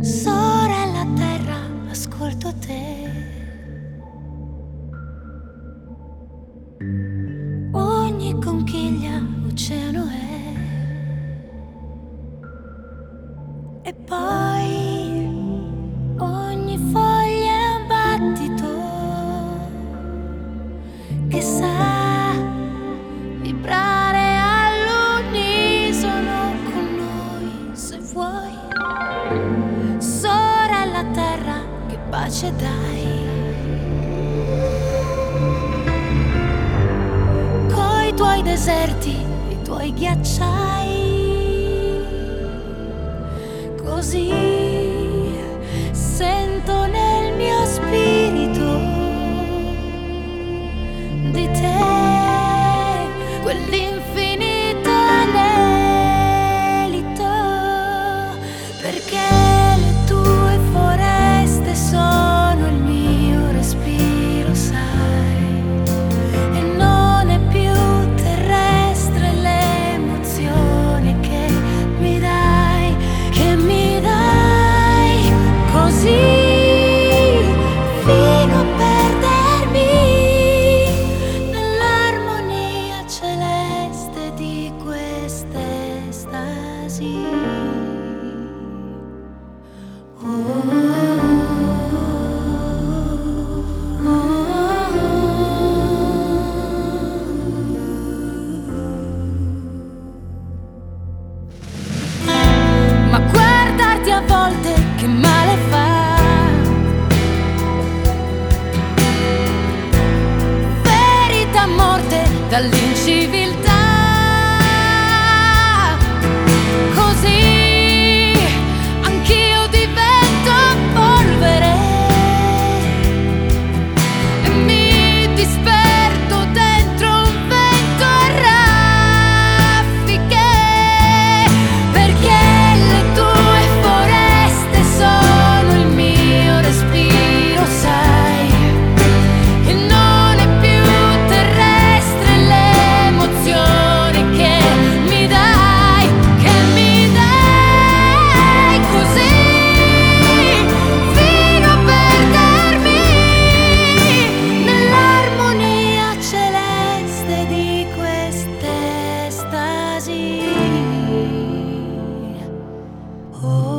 Sorella terra, ascolto te. Ogni conchiglia oceano è. E poi ogni foglia è un battito che sa vibrare all'unisono con noi, se vuoi. Sorella terra, che pace dai. Coi tuoi deserti, i tuoi ghiacciai, così sento nel mio spirito di te quell'infinito anelito, perché le tue foreste sono il mio respiro, sai, e non è più terrestre l'emozione che mi dai, così fino a perdermi nell'armonia celeste di queste estasi. Ma guardarti a volte che male fa, ferita a morte dall'inciviltà, così anch'io divento polvere e mi disperdo dentro un vento a raffiche, perché le tue foreste sono il mio respiro, sai, e non è più terrestre l'emozione che mi dai, così fino a perdermi nell'armonia celeste di queste estasi. Oh.